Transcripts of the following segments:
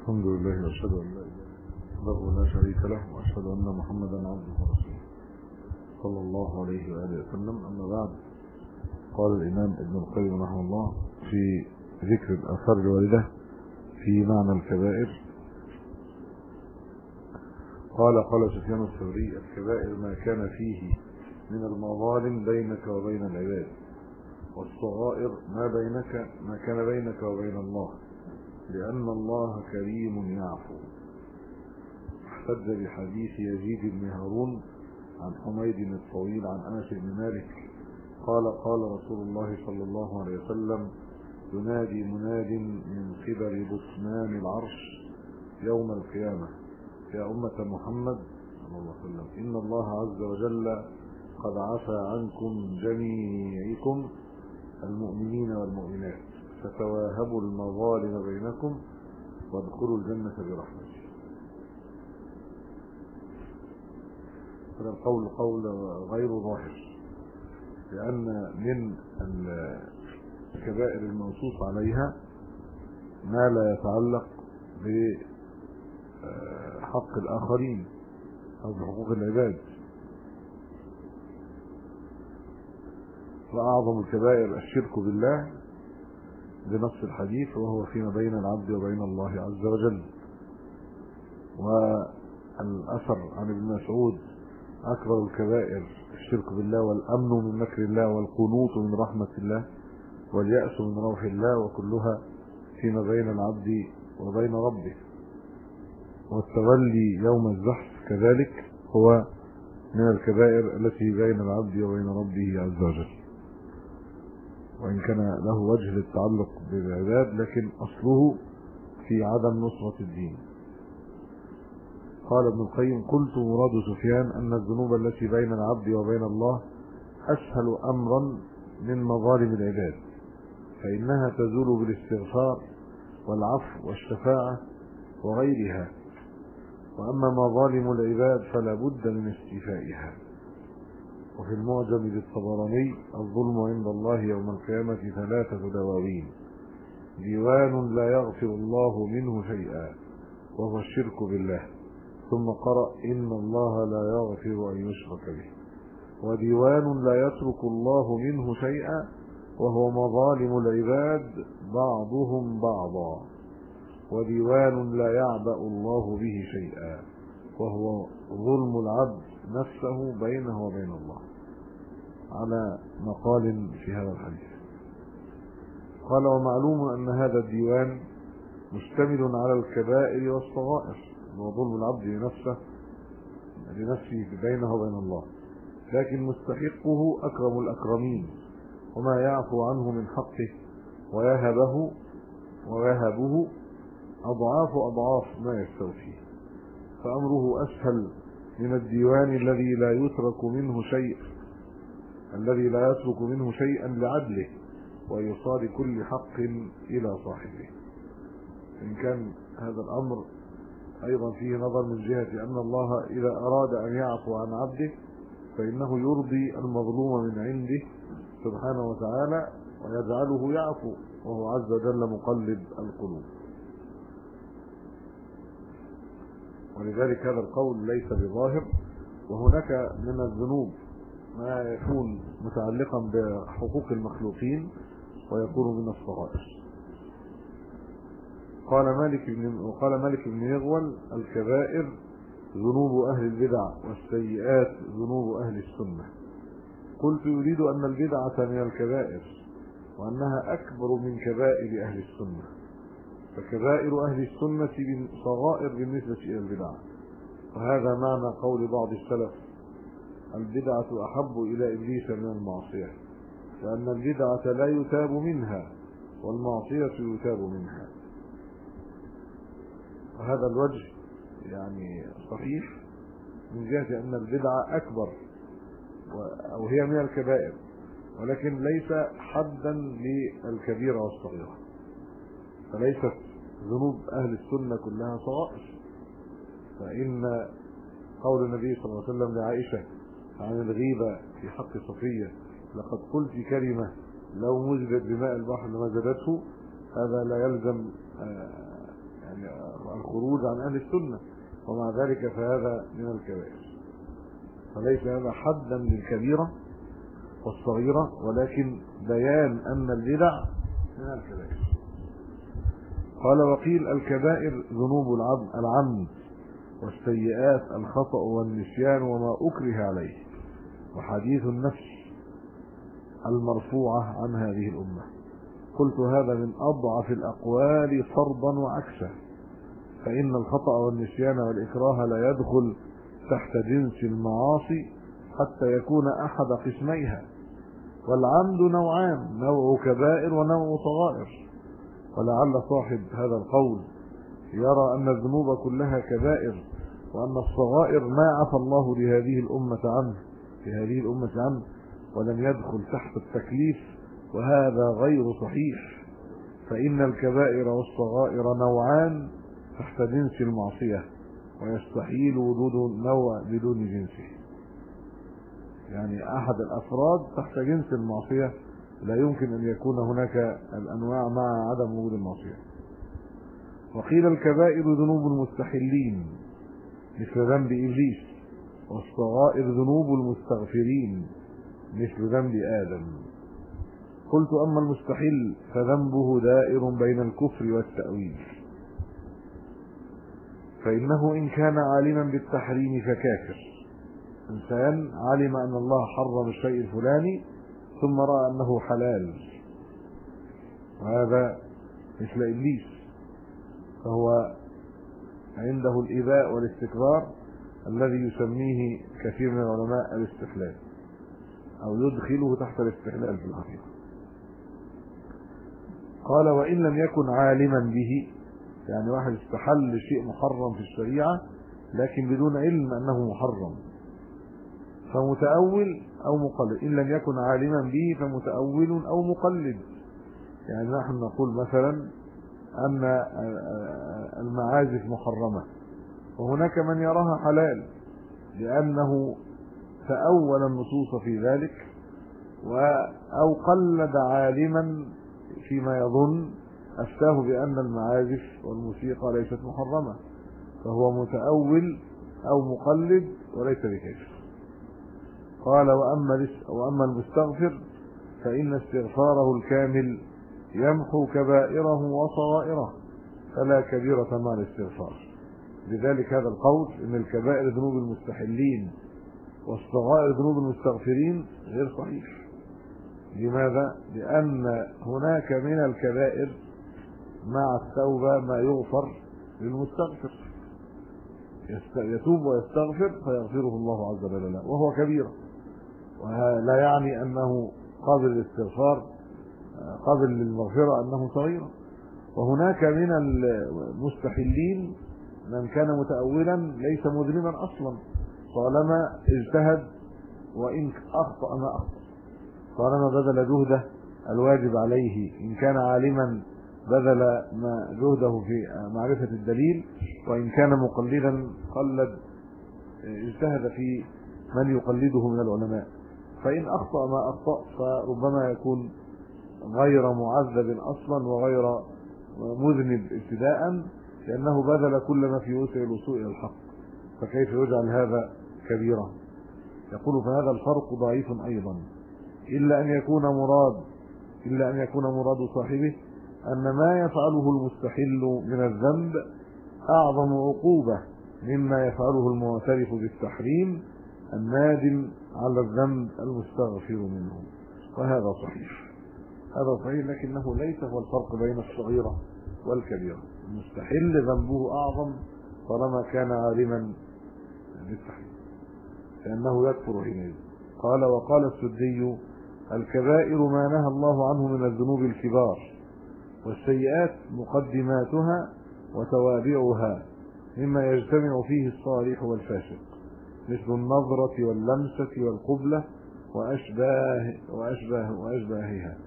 الحمد لله واشهد ان لا اله الا الله لا شريك له واشهد ان محمدا عبده ورسوله صلى الله عليه واله وسلم. اما بعد، قال الامام ابن القيم رحمه الله في ذكر الاثار الوارده في معنى الكبائر، قال سفيان الثوري: الكبائر ما كان فيه من المظالم بينك وبين العباد، والصغائر ما كان بينك وبين الله، لأن الله كريم يعفو. احتج بحديث يزيد بن هارون عن حميد الطويل عن أنس بن مالك قال رسول الله صلى الله عليه وسلم: ينادي مناد من قبل بطنان العرش يوم القيامة: يا أمة محمد صلى الله عليه وسلم، إن الله عز وجل قد عفى عنكم جميعكم المؤمنين والمؤمنات، فتواهبوا المظالم بينكم وادخلوا الجنة برحمته. هذا القول قول غير ظاهر، لأن من الكبائر المنصوص عليها ما لا يتعلق بحق الآخرين أو بحقوق العباد. وأعظم الكبائر الشرك بالله بنص الحديث، وهو فيما بين العبد وبين الله عز وجل. والأثر عن ابن مسعود: أكبر الكبائر الشرك بالله، والأمن من مكر الله، والقنوط من رحمة الله، واليأس من روح الله، وكلها فيما بين العبد وبين ربه. والتولي يوم الزحف كذلك هو من الكبائر التي بين العبد وبين ربه عز وجل، وإن كان له وجه للتعلق بالعباد، لكن أصله في عدم نصرة الدين. قال ابن القيم: قلت مراد سفيان أن الذنوب التي بين العبد وبين الله أسهل أمرا من مظالم العباد، فإنها تزول بالاستغفار والعفو والشفاعة وغيرها، وأما مظالم العباد فلا بد من استيفائها. وفي المعجم للطبراني: الظلم عند الله يوم القيامة 3 دواوين: ديوان لا يغفر الله منه شيئا وهو الشرك بالله، ثم قرأ: إن الله لا يغفر أن يشرك به، وديوان لا يترك الله منه شيئا وهو مظالم العباد بعضهم بعضا، وديوان لا يعبأ الله به شيئا وهو ظلم العبد نفسه بينه وبين الله، على مقال في هذا الحديث. قال: ومعلوم أن هذا الديوان مشتمل على الكبائر والصغائر، وظلم العبد لنفسه بينه وبين الله، لكن مستحقه أكرم الأكرمين، وما يعفو عنه من حقه ويهبه أضعاف ما يستوفيه، فأمره أسهل من الديوان الذي لا يترك منه شيئا لعدله وإيصال كل حق إلى صاحبه. إن كان هذا الأمر أيضا فيه نظر من جهة أن الله إذا أراد أن يعفو عن عبده فإنه يرضي المظلوم من عنده سبحانه وتعالى ويجعله يعفو، وهو عز وجل مقلب القلوب. ولذلك هذا القول ليس بظاهر. وهناك من الذنوب ما يكون متعلقا بحقوق المخلوقين ويكون من الصغائر. قال مالك بن يغول: الكبائر ذنوب أهل البدع، والسيئات ذنوب أهل السنة. قلت: يريد أن البدعة من الكبائر، وأنها أكبر من كبائر أهل السنة، فكبائر أهل السنة صغائر بالنسبة إلى البدع. وهذا معنى قول بعض السلف: البدعة أحب إلى إبليس من المعصية، لأن البدعة لا يتاب منها والمعصية يتاب منها. وهذا الوجه يعني صحيح من جهة أن البدعة أكبر أو هي من الكبائر، ولكن ليس حدا للكبيرة والصغيرة، فليست ذنوب أهل السنة كلها صغائر. فإن قول النبي صلى الله عليه وسلم لعائشة عن الغيبة في حق صفية: لقد قلت كلمة لو مزجت بماء البحر لمزجته، هذا لا يلزم يعني الخروج عن أهل السنة، ومع ذلك فهذا من الكبائر. فليس هذا حدا للكبيرة والصغيرة، ولكن بيان أن البدع من الكبائر. قال: وقيل الكبائر ذنوب العمد، والسيئات الخطأ والنسيان وما أكره عليه، وحديث النفس المرفوعة عن هذه الأمة. قلت: هذا من أضعف الأقوال فرضا وعكسا، فإن الخطأ والنسيان والإكراه لا يدخل تحت جنس المعاصي حتى يكون أحد قسميها، والعمد نوعان: نوع كبائر ونوع صغائر. ولعل صاحب هذا القول يرى أن الذنوب كلها كبائر، وأن الصغائر ما عفى الله لهذه الأمة عنه ولم يدخل تحت التكليف، وهذا غير صحيح، فإن الكبائر والصغائر نوعان تحت جنس المعصية، ويستحيل وجود نوع بدون جنسه. يعني أحد الأفراد تحت جنس المعصية، لا يمكن أن يكون هناك الأنواع مع عدم وجود المعصية. وقيل الكبائر ذنوب المستحلين مثل ذنب إبليس، والصغائر ذنوب المستغفرين مثل ذنب آدم. قلت: أما المستحل فذنبه دائر بين الكفر والتأويل، فإنه إن كان عالما بالتحريم فكافر. إنسان علم أن الله حرم الشيء الفلاني ثم رأى أنه حلال، وهذا مثل إبليس، فهو عنده الإباء والاستكبار الذي يسميه كثير من العلماء الاستحلال، أو يدخله تحت الاستحلال في الحقيقة. قال: وإن لم يكن عالما به، يعني واحد استحل شيء محرم في الشريعة لكن بدون علم أنه محرم، فمتأول أو مقلد. إن لم يكن عالما به فمتأول أو مقلد. يعني نحن نقول مثلا أن المعازف محرمة، وهناك من يراها حلال لأنه تأول النصوص في ذلك، أو قلد عالما فيما يظن أفتاه بأن المعازف والموسيقى ليست محرمة، فهو متأول أو مقلد وليس بكافر. قال: وأما المستغفر فإن استغفاره الكامل يمحو كبائره وصغائره، فلا كبيرة مع الاستغفار. لذلك هذا القول إن الكبائر ذنوب المستحلين والصغائر ذنوب المستغفرين غير صحيح. لماذا؟ لأن هناك من الكبائر مع التوبة ما يغفر للمستغفر، يتوب ويستغفر فيغفره الله عز وجل له، وهو كبيرة، ولا يعني أنه قابل للاستغفار قابل للمغفرة أنه صغيرة. وهناك من المستحلين من كان متأولا ليس مذنبا أصلا طالما اجتهد، وإن أخطأ ما أخطأ، طالما بذل جهده الواجب عليه. إن كان عالما بذل ما جهده في معرفة الدليل، وإن كان مقلدا قلد اجتهد في من يقلده من العلماء. فإن أخطأ ما أخطأ فربما يكون غير معذب أصلا وغير مذنب ابتداء، لأنه بذل كل ما في وسع الوصول إلى الحق، فكيف يجعل هذا كبيرا؟ يقول: فهذا الفرق ضعيف أيضا، إلا أن يكون مراد صاحبه أن ما يفعله المستحل من الذنب أعظم عقوبة مما يفعله المعترف بالتحريم النادم على الذنب المستغفر منه. وهذا صحيح، هذا صحيح، لكنه ليس هو الفرق بين الصغيرة والكبيرة. المستحل ذنبه أعظم طالما كان عالما بالتحريم، لأنه يكفر حينئذ. قال: وقال السدي: الكبائر ما نهى الله عنه من الذنوب الكبار، والسيئات مقدماتها وتوابعها مما يجتمع فيه الصالح والفاسق، مثل النظرة واللمسة والقبلة وأشباهها.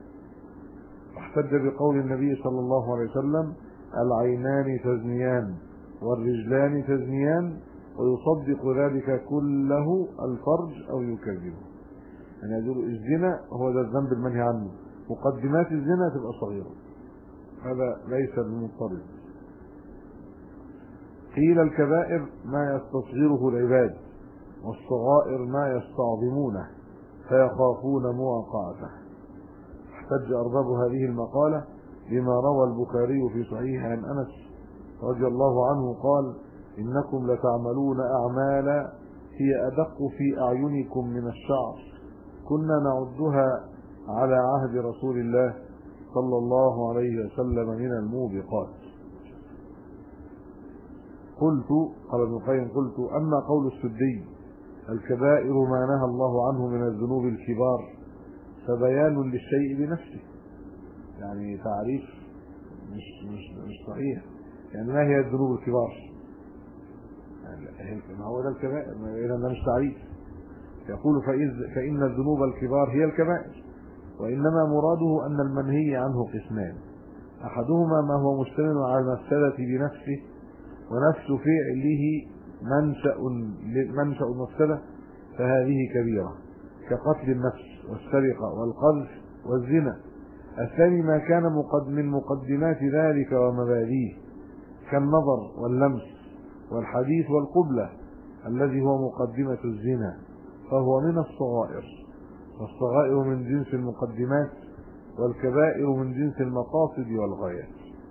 واحتج بقول النبي صلى الله عليه وسلم: العينان تزنيان والرجلان تزنيان، ويصدق ذلك كله الفرج أو يكذبه. يعني يقول الزنا هو ذا الذنب المنهي عنه، مقدمات الزنا تبقى صغيرة، هذا ليس بالمضطرد. قيل الكبائر ما يستصغره العباد، والصغائر ما يستعظمونه فيخافون مواقعته. احتج أرباب هذه المقالة بما روى البخاري في صحيح عن أنس رضي الله عنه قال: إنكم لتعملون أعمالا هي أدق في أعينكم من الشعر، كنا نعدها على عهد رسول الله صلى الله عليه وسلم من الموبقات. قال ابن القيم: قلت: أما قول السدي الكبائر ما نهى الله عنه من الذنوب الكبار فبيان للشيء بنفسه، يعني تعريف مش صحيح. يعني ما هي الذنوب الكبار؟ يعني ما هو ده الكبائر، إذا ده مش تعريف. يقول: فإن الذنوب الكبار هي الكبائر، وإنما مراده أن المنهي عنه قسمان: أحدهما ما هو مشتمل على المفسدة بنفسه، ونفس فعله منشأ المفسدة، فهذه كبيرة كقتل النفس والسرقة والقذف والزنا. الثاني ما كان من مقدمات ذلك ومبادئه كالنظر واللمس والحديث والقبلة، الذي هو مقدمة الزنا، فهو من الصغائر، والصغائر من جنس المقدمات، والكبائر من جنس المقاصد والغايات.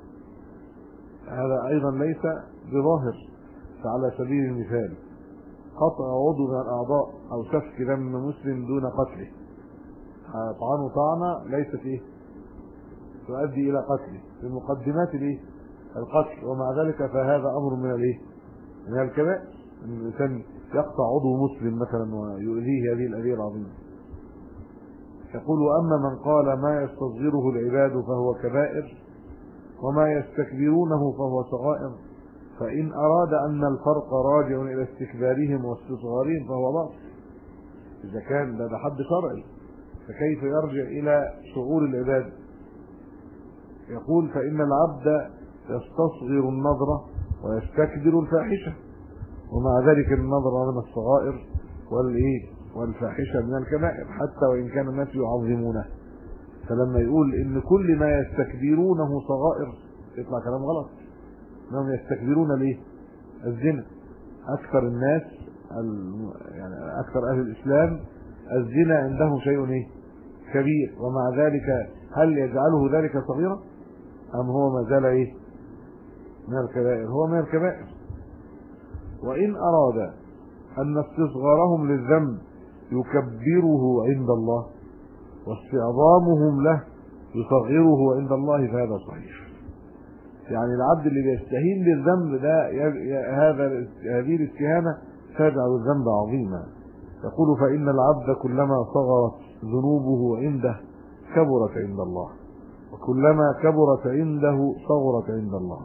هذا أيضا ليس بظاهر، فعلى سبيل المثال قطع عضو من الأعضاء أو سفك دم مسلم دون قتله، طعنه طعنة ليست تؤدي إلى قتله، في مقدمات القتل، ومع ذلك فهذا أمر من الكبائر، أن الإنسان يقطع عضو مسلم مثلا ويؤذيه هذه الأذية العظيمة. يقول: وأما من قال ما يستصغره العباد فهو كبائر، وما يستكبرونه فهو صغائر، فإن أراد أن الفرق راجع إلى استكبارهم واستصغارهم فهو باطل. إذا كان ده حد شرعي، فكيف يرجع إلى شعور العباد؟ يقول: فإن العبد يستصغر النظرة ويستكبر الفاحشة، ومع ذلك النظر من الصغائر والفاحشة من الكبائر، حتى وإن كان الناس يعظمونه. فلما يقول إن كل ما يستكبرونه صغائر يطلع كلام غلط. انهم يستكبرون ليه؟ الزنا. أكثر الناس يعني أكثر أهل الإسلام الزنا عندهم شيء كبير، ومع ذلك هل يجعله ذلك صغيرا أم هو ما زال من الكبائر؟ هو من الكبائر. وإن أراد أن استصغارهم للذنب يكبره عند الله، واستعظامهم له يصغره عند الله، فهذا صحيح. يعني العبد اللي بيستهين بالذنب ده هذه الاستهانة تجعل الذنب عظيما. يقول: فإن العبد كلما صغرت ذنوبه عنده كبرت عند الله، وكلما كبرت عنده صغرت عند الله.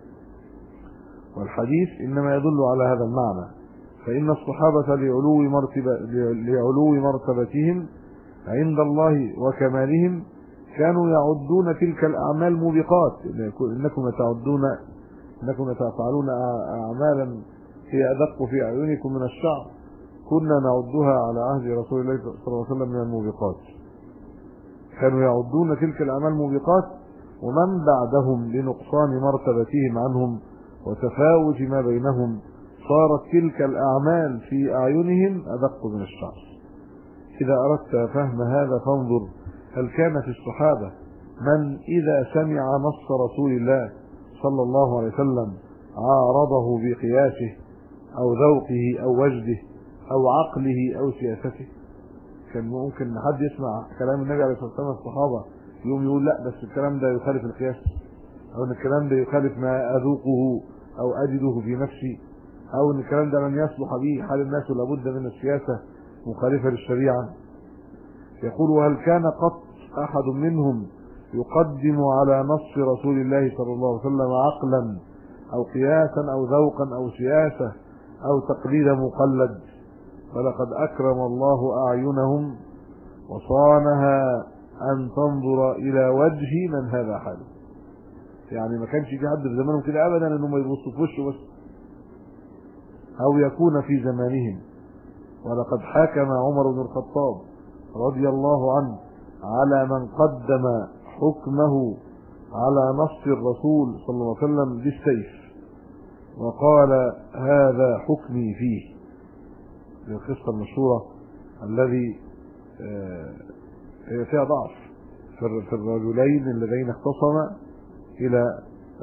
والحديث إنما يدل على هذا المعنى، فإن الصحابة لعلو مرتبتهم عند الله وكمالهم كانوا يعدون تلك الأعمال موبقات. إنكم تفعلون أعمالا هي أدق في أعينكم من الشعر، كنا نعدها على عهد رسول الله صلى الله عليه وسلم من الموبقات. كانوا يعدون تلك الأعمال موبقات، ومن بعدهم لنقصان مرتبتهم عنهم وتفاوت ما بينهم صارت تلك الأعمال في أعينهم أدق من الشعر. إذا أردت فهم هذا فانظر هل كان في الصحابة من إذا سمع نص رسول الله صلى الله عليه وسلم عارضه بقياسه أو ذوقه أو وجده أو عقله أو سياسته؟ كان ممكن حد يسمع كلام النبي عليه الصلاة والسلام الصحابة يوم يقول لا بس الكلام ده يخالف القياس، أو أن الكلام ده يخالف ما أذوقه أو أجده في نفسي، أو أن الكلام ده لن يصلح به حال الناس لابد من السياسة مخالفة للشريعة. يقول: وهل كان قط أحد منهم يقدم على نص رسول الله صلى الله عليه وسلم عقلا أو قياسا أو ذوقا أو سياسة أو تقليد مقلد؟ فلقد أكرم الله أعينهم وصانها أن تنظر إلى وجه من هذا حاله. يعني ما كانش في حد في زمانهم كده أبدا أنهم يبصوا في وشه بس، أو يكون في زمانهم. ولقد حكم عمر بن الخطاب رضي الله عنه على من قدم حكمه على نص الرسول صلى الله عليه وسلم بالسيف، وقال هذا حكمي فيه، القصة المشهورة الذي هي فيها ضعف في الرجلين اللذين اختصما إلى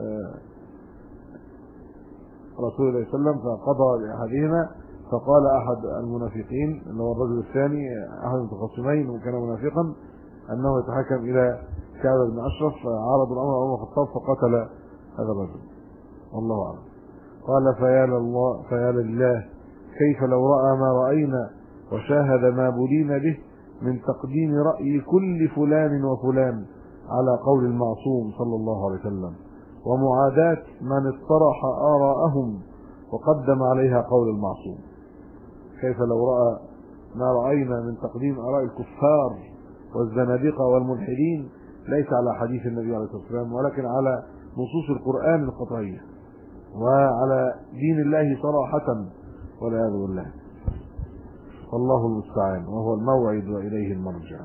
رسول الله صلى الله عليه وسلم فقضى لأحدهما، فقال أحد المنافقين اللي هو الرجل الثاني أحد المتخاصمين وكان منافقا أنه يتحكم إلى كعب بن أشرف، فعرض الأمر على عمر الخطاب فقتل هذا الرجل والله أعلم. قال فيا لله كيف لو رأى ما رأينا وشاهد ما بلينا به من تقديم رأي كل فلان وفلان على قول المعصوم صلى الله عليه وسلم، ومعاداة من اطرح آراءهم وقدم عليها قول المعصوم. كيف لو رأى ما رأينا من تقديم آراء الكفار والزنادقة والملحدين ليس على حديث النبي عليه الصلاة والسلام، ولكن على نصوص القرآن القطعية وعلى دين الله صراحة والعياذ بالله. والله المستعان، وهو الموعد وإليه المرجع.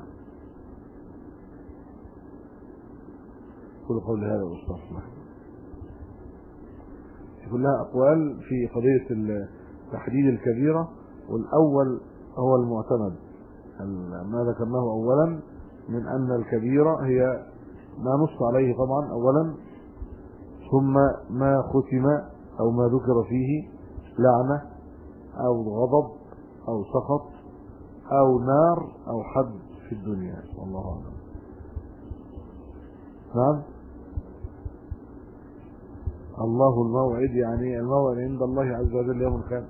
كل قول هذا واستغفر. كلها أقوال في قضية تحديد الكبيرة، والأول هو المعتمد ما ذكرناه أولا من أن الكبيرة هي ما نص عليه طبعا أولا، ثم ما ختم أو ما ذكر فيه لعنة أو غضب أو سخط أو نار أو حد في الدنيا، والله أعلم. نعم. الله الموعد يعني الموعد عند الله عز وجل يوم القيامة.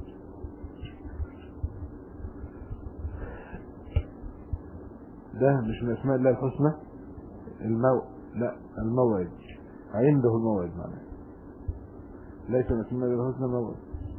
ده مش من اسماء الله الحسنى لا، الموعد عنده الموعد معناه، ليس من اسماء الله الحسنى موعد.